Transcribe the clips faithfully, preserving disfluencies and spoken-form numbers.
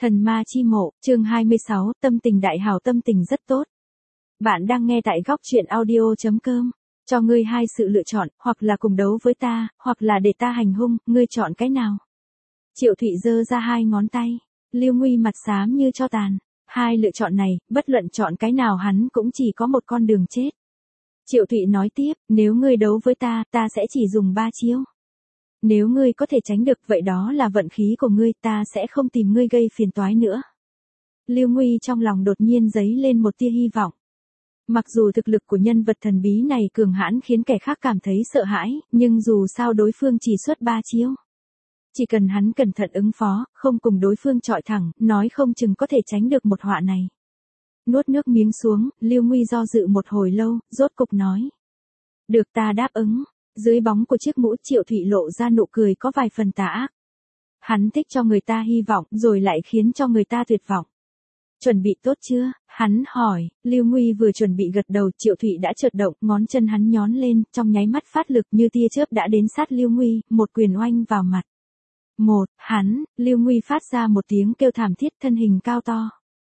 Thần ma chi mộ, chương hai mươi sáu, tâm tình đại hảo, tâm tình rất tốt. Bạn đang nghe tại góc truyện audio chấm com. Cho ngươi hai sự lựa chọn, hoặc là cùng đấu với ta, hoặc là để ta hành hung, ngươi chọn cái nào? Triệu Thụy giơ ra hai ngón tay. Lưu Nguy mặt xám như tro tàn. Hai lựa chọn này, bất luận chọn cái nào hắn cũng chỉ có một con đường chết. Triệu Thụy nói tiếp, nếu ngươi đấu với ta, ta sẽ chỉ dùng ba chiêu. Nếu ngươi có thể tránh được, vậy đó là vận khí của ngươi, ta sẽ không tìm ngươi gây phiền toái nữa. Lưu Nguy trong lòng đột nhiên dấy lên một tia hy vọng. Mặc dù thực lực của nhân vật thần bí này cường hãn khiến kẻ khác cảm thấy sợ hãi, nhưng dù sao đối phương chỉ xuất ba chiêu. Chỉ cần hắn cẩn thận ứng phó, không cùng đối phương chọi thẳng, nói không chừng có thể tránh được một họa này. Nuốt nước miếng xuống, Lưu Nguy do dự một hồi lâu, rốt cục nói. Được, ta đáp ứng. Dưới bóng của chiếc mũ, Triệu Thụy lộ ra nụ cười có vài phần tà ác. Hắn thích cho người ta hy vọng, rồi lại khiến cho người ta tuyệt vọng. Chuẩn bị tốt chưa? Hắn hỏi. Lưu Nguy vừa chuẩn bị gật đầu, Triệu Thụy đã chợt động, ngón chân hắn nhón lên, trong nháy mắt phát lực như tia chớp đã đến sát Lưu Nguy, một quyền oanh vào mặt. Một, hắn, Lưu Nguy phát ra một tiếng kêu thảm thiết, thân hình cao to.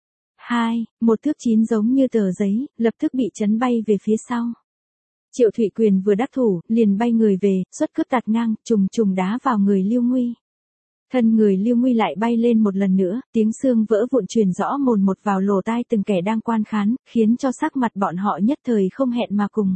Hai, một thước chín giống như tờ giấy, lập tức bị chấn bay về phía sau. Triệu Thụy quyền vừa đắc thủ, liền bay người về, xuất cước tạt ngang, trùng trùng đá vào người Lưu Nguy. Thân người Lưu Nguy lại bay lên một lần nữa, tiếng xương vỡ vụn truyền rõ mồn một vào lỗ tai từng kẻ đang quan khán, khiến cho sắc mặt bọn họ nhất thời không hẹn mà cùng.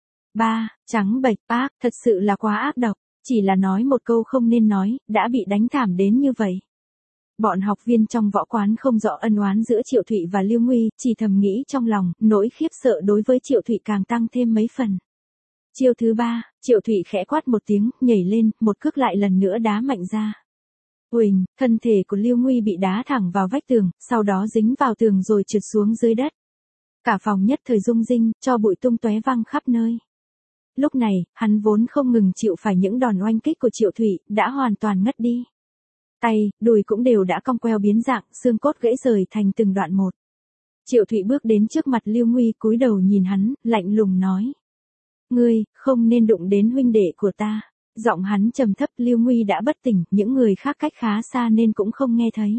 Ba, trắng bệch, bác, thật sự là quá ác độc, chỉ là nói một câu không nên nói, đã bị đánh thảm đến như vậy. Bọn học viên trong võ quán không rõ ân oán giữa Triệu Thụy và Lưu Nguy, chỉ thầm nghĩ trong lòng, nỗi khiếp sợ đối với Triệu Thụy càng tăng thêm mấy phần. Chiêu thứ ba, Triệu Thụy khẽ quát một tiếng, nhảy lên, một cước lại lần nữa đá mạnh ra. Uỳnh, thân thể của Lưu Nguy bị đá thẳng vào vách tường, sau đó dính vào tường rồi trượt xuống dưới đất. Cả phòng nhất thời rung rinh, cho bụi tung tóe văng khắp nơi. Lúc này, hắn vốn không ngừng chịu phải những đòn oanh kích của Triệu Thụy, đã hoàn toàn ngất đi. Tay, đùi cũng đều đã cong queo biến dạng, xương cốt gãy rời thành từng đoạn một. Triệu Thụy bước đến trước mặt Lưu Nguy, cúi đầu nhìn hắn, lạnh lùng nói. Ngươi, không nên đụng đến huynh đệ của ta. Giọng hắn trầm thấp, Lưu Nguy đã bất tỉnh, những người khác cách khá xa nên cũng không nghe thấy.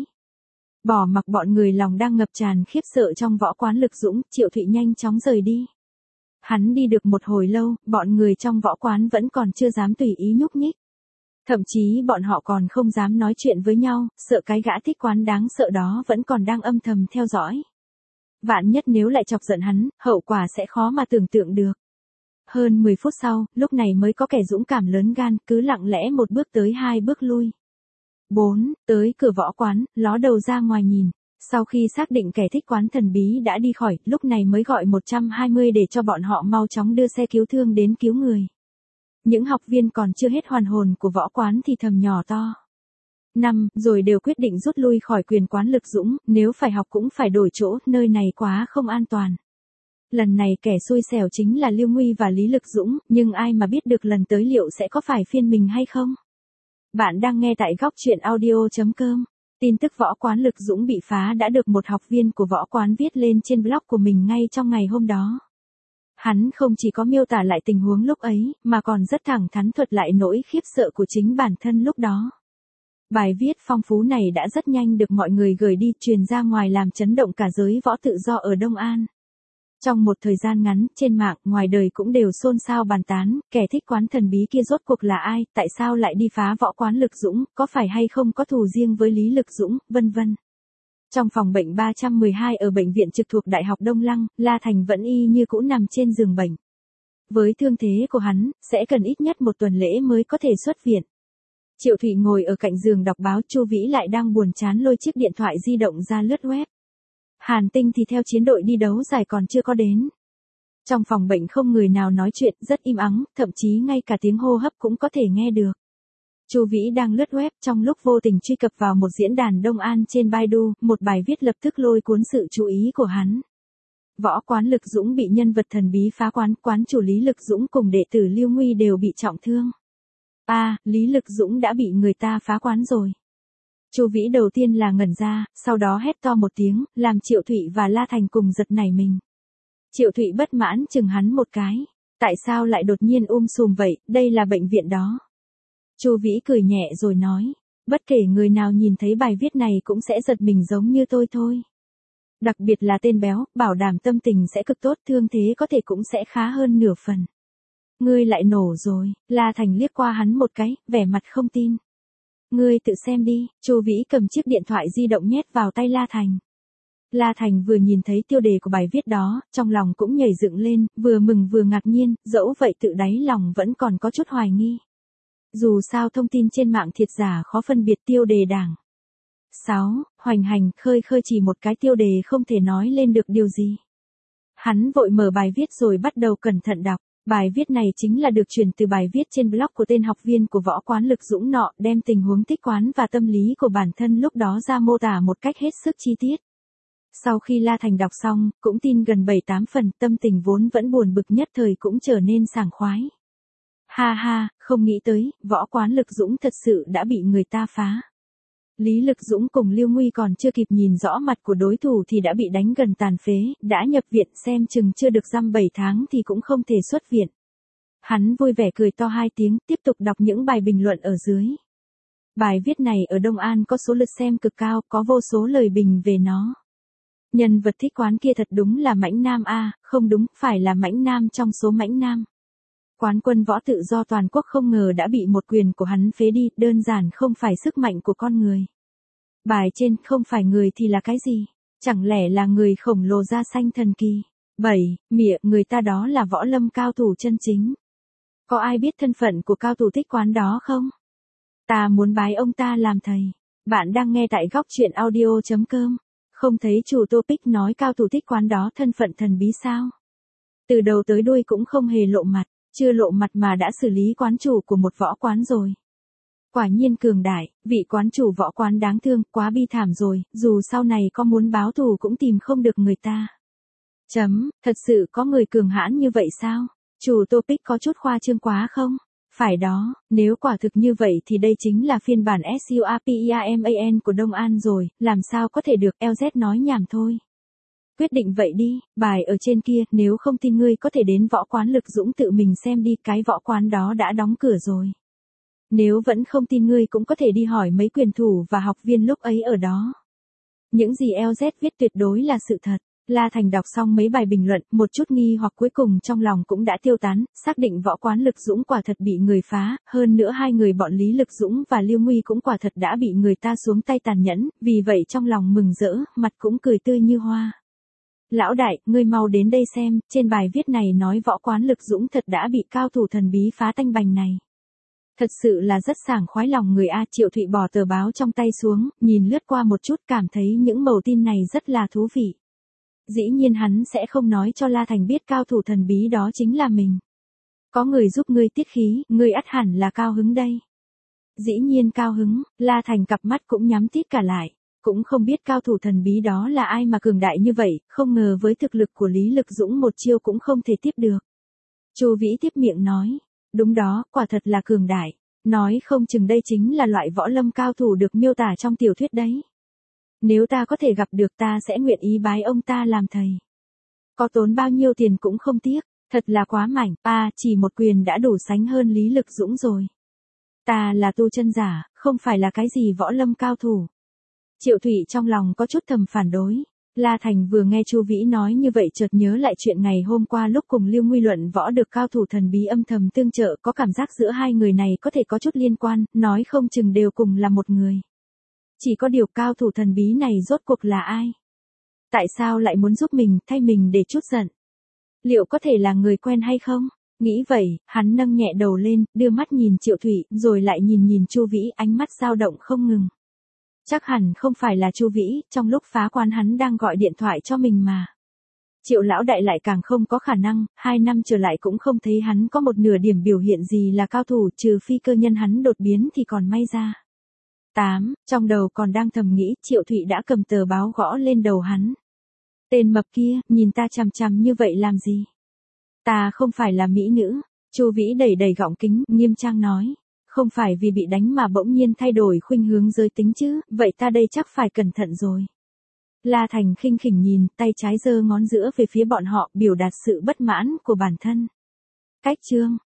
Bỏ mặc bọn người lòng đang ngập tràn khiếp sợ trong võ quán Lực Dũng, Triệu Thụy nhanh chóng rời đi. Hắn đi được một hồi lâu, bọn người trong võ quán vẫn còn chưa dám tùy ý nhúc nhích. Thậm chí bọn họ còn không dám nói chuyện với nhau, sợ cái gã thích quán đáng sợ đó vẫn còn đang âm thầm theo dõi. Vạn nhất nếu lại chọc giận hắn, hậu quả sẽ khó mà tưởng tượng được. Hơn mười phút sau, lúc này mới có kẻ dũng cảm lớn gan, cứ lặng lẽ một bước tới hai bước lui. Bốn, tới cửa võ quán, ló đầu ra ngoài nhìn. Sau khi xác định kẻ thích quán thần bí đã đi khỏi, lúc này mới gọi một trăm hai mươi để cho bọn họ mau chóng đưa xe cứu thương đến cứu người. Những học viên còn chưa hết hoàn hồn của võ quán thì thầm nhỏ to. Năm, rồi đều quyết định rút lui khỏi quyền quán Lực Dũng, nếu phải học cũng phải đổi chỗ, nơi này quá không an toàn. Lần này kẻ xui xẻo chính là Lưu Nguy và Lý Lực Dũng, nhưng ai mà biết được lần tới liệu sẽ có phải phiên mình hay không? Bạn đang nghe tại góc truyện audio chấm com. Tin tức võ quán Lực Dũng bị phá đã được một học viên của võ quán viết lên trên blog của mình ngay trong ngày hôm đó. Hắn không chỉ có miêu tả lại tình huống lúc ấy, mà còn rất thẳng thắn thuật lại nỗi khiếp sợ của chính bản thân lúc đó. Bài viết phong phú này đã rất nhanh được mọi người gửi đi, truyền ra ngoài làm chấn động cả giới võ tự do ở Đông An. Trong một thời gian ngắn, trên mạng, ngoài đời cũng đều xôn xao bàn tán, kẻ thích quán thần bí kia rốt cuộc là ai, tại sao lại đi phá võ quán Lực Dũng, có phải hay không có thù riêng với Lý Lực Dũng, vân vân. Trong phòng bệnh ba trăm mười hai ở bệnh viện trực thuộc Đại học Đông Lăng, La Thành vẫn y như cũ nằm trên giường bệnh. Với thương thế của hắn, sẽ cần ít nhất một tuần lễ mới có thể xuất viện. Triệu Thụy ngồi ở cạnh giường đọc báo, Chu Vĩ lại đang buồn chán lôi chiếc điện thoại di động ra lướt web. Hàn Tinh thì theo chiến đội đi đấu giải còn chưa có đến. Trong phòng bệnh không người nào nói chuyện, rất im ắng, thậm chí ngay cả tiếng hô hấp cũng có thể nghe được. Chu Vĩ đang lướt web, trong lúc vô tình truy cập vào một diễn đàn Đông An trên Baidu, một bài viết lập tức lôi cuốn sự chú ý của hắn. Võ quán Lực Dũng bị nhân vật thần bí phá quán, quán chủ Lý Lực Dũng cùng đệ tử Lưu Nguy đều bị trọng thương. A, à, Lý Lực Dũng đã bị người ta phá quán rồi. Chu Vĩ đầu tiên là ngẩn ra, sau đó hét to một tiếng, làm Triệu Thụy và La Thành cùng giật nảy mình. Triệu Thụy bất mãn chừng hắn một cái. Tại sao lại đột nhiên um sùm vậy, đây là bệnh viện đó. Chu Vĩ cười nhẹ rồi nói. Bất kể người nào nhìn thấy bài viết này cũng sẽ giật mình giống như tôi thôi. Đặc biệt là tên béo, bảo đảm tâm tình sẽ cực tốt, thương thế có thể cũng sẽ khá hơn nửa phần. Ngươi lại nổ rồi, La Thành liếc qua hắn một cái, vẻ mặt không tin. Ngươi tự xem đi, Chu Vĩ cầm chiếc điện thoại di động nhét vào tay La Thành. La Thành vừa nhìn thấy tiêu đề của bài viết đó, trong lòng cũng nhảy dựng lên, vừa mừng vừa ngạc nhiên, dẫu vậy tự đáy lòng vẫn còn có chút hoài nghi. Dù sao thông tin trên mạng thiệt giả khó phân biệt tiêu đề đảng. sáu. Hoành hành, khơi khơi chỉ một cái tiêu đề không thể nói lên được điều gì. Hắn vội mở bài viết rồi bắt đầu cẩn thận đọc. Bài viết này chính là được truyền từ bài viết trên blog của tên học viên của võ quán Lực Dũng nọ, đem tình huống tích quán và tâm lý của bản thân lúc đó ra mô tả một cách hết sức chi tiết. Sau khi La Thành đọc xong, cũng tin gần bảy tám phần, tâm tình vốn vẫn buồn bực nhất thời cũng trở nên sảng khoái. Ha ha, không nghĩ tới, võ quán Lực Dũng thật sự đã bị người ta phá. Lý Lực Dũng cùng Lưu Nguy còn chưa kịp nhìn rõ mặt của đối thủ thì đã bị đánh gần tàn phế, đã nhập viện, xem chừng chưa được dăm bảy tháng thì cũng không thể xuất viện. Hắn vui vẻ cười to hai tiếng, tiếp tục đọc những bài bình luận ở dưới. Bài viết này ở Đông An có số lượt xem cực cao, có vô số lời bình về nó. Nhân vật thích quán kia thật đúng là mãnh nam a, không đúng, phải là mãnh nam trong số mãnh nam. Quán quân võ tự do toàn quốc không ngờ đã bị một quyền của hắn phế đi, đơn giản không phải sức mạnh của con người. Bài trên không phải người thì là cái gì? Chẳng lẽ là người khổng lồ da xanh thần kỳ? bảy. Mịa, người ta đó là võ lâm cao thủ chân chính. Có ai biết thân phận của cao thủ thích quán đó không? Ta muốn bái ông ta làm thầy. Bạn đang nghe tại góc truyện audio chấm com. Không thấy chủ topic nói cao thủ thích quán đó thân phận thần bí sao? Từ đầu tới đuôi cũng không hề lộ mặt. Chưa lộ mặt mà đã xử lý quán chủ của một võ quán rồi. Quả nhiên cường đại, vị quán chủ võ quán đáng thương, quá bi thảm rồi, dù sau này có muốn báo thù cũng tìm không được người ta. Chấm, thật sự có người cường hãn như vậy sao? Chủ topic có chút khoa trương quá không? Phải đó, nếu quả thực như vậy thì đây chính là phiên bản SURPERMAN của Đông An rồi, làm sao có thể được, lờ dét nói nhảm thôi. Quyết định vậy đi, bài ở trên kia, nếu không tin ngươi có thể đến võ quán Lực Dũng tự mình xem đi, cái võ quán đó đã đóng cửa rồi. Nếu vẫn không tin ngươi cũng có thể đi hỏi mấy quyền thủ và học viên lúc ấy ở đó. Những gì lờ dét viết tuyệt đối là sự thật. La Thành đọc xong mấy bài bình luận, một chút nghi hoặc cuối cùng trong lòng cũng đã tiêu tán, xác định võ quán Lực Dũng quả thật bị người phá, hơn nữa hai người bọn Lý Lực Dũng và Lưu Nguy cũng quả thật đã bị người ta xuống tay tàn nhẫn, vì vậy trong lòng mừng rỡ, mặt cũng cười tươi như hoa. Lão đại, ngươi mau đến đây xem, trên bài viết này nói võ quán Lực Dũng thật đã bị cao thủ thần bí phá tanh bành này. Thật sự là rất sảng khoái lòng người a. Triệu Thụy bỏ tờ báo trong tay xuống, nhìn lướt qua một chút cảm thấy những mẩu tin này rất là thú vị. Dĩ nhiên hắn sẽ không nói cho La Thành biết cao thủ thần bí đó chính là mình. Có người giúp ngươi tiết khí, ngươi ắt hẳn là cao hứng đây. Dĩ nhiên cao hứng, La Thành cặp mắt cũng nhắm tít cả lại. Cũng không biết cao thủ thần bí đó là ai mà cường đại như vậy, không ngờ với thực lực của Lý Lực Dũng một chiêu cũng không thể tiếp được. Chu Vĩ tiếp miệng nói, đúng đó, quả thật là cường đại, nói không chừng đây chính là loại võ lâm cao thủ được miêu tả trong tiểu thuyết đấy. Nếu ta có thể gặp được ta sẽ nguyện ý bái ông ta làm thầy. Có tốn bao nhiêu tiền cũng không tiếc, thật là quá mảnh, à, chỉ một quyền đã đủ sánh hơn Lý Lực Dũng rồi. Ta là tu chân giả, không phải là cái gì võ lâm cao thủ. Triệu Thụy trong lòng có chút thầm phản đối. La Thành vừa nghe Chu Vĩ nói như vậy chợt nhớ lại chuyện ngày hôm qua lúc cùng Lưu Nguy luận võ được cao thủ thần bí âm thầm tương trợ, có cảm giác giữa hai người này có thể có chút liên quan, nói không chừng đều cùng là một người. Chỉ có điều cao thủ thần bí này rốt cuộc là ai? Tại sao lại muốn giúp mình, thay mình để chút giận? Liệu có thể là người quen hay không? Nghĩ vậy, hắn nâng nhẹ đầu lên, đưa mắt nhìn Triệu Thụy, rồi lại nhìn nhìn Chu Vĩ, ánh mắt dao động không ngừng. Chắc hẳn không phải là Chu Vĩ, trong lúc phá quán hắn đang gọi điện thoại cho mình mà. Triệu lão đại lại càng không có khả năng, hai năm trở lại cũng không thấy hắn có một nửa điểm biểu hiện gì là cao thủ, trừ phi cơ nhân hắn đột biến thì còn may ra. tám. Trong đầu còn đang thầm nghĩ, Triệu Thụy đã cầm tờ báo gõ lên đầu hắn. Tên mập kia, nhìn ta chằm chằm như vậy làm gì? Ta không phải là mỹ nữ. Chu Vĩ đẩy đẩy gọng kính, nghiêm trang nói. Không phải vì bị đánh mà bỗng nhiên thay đổi khuynh hướng giới tính chứ, vậy ta đây chắc phải cẩn thận rồi. La Thành khinh khỉnh nhìn, tay trái giơ ngón giữa về phía bọn họ, biểu đạt sự bất mãn của bản thân. Cách chương.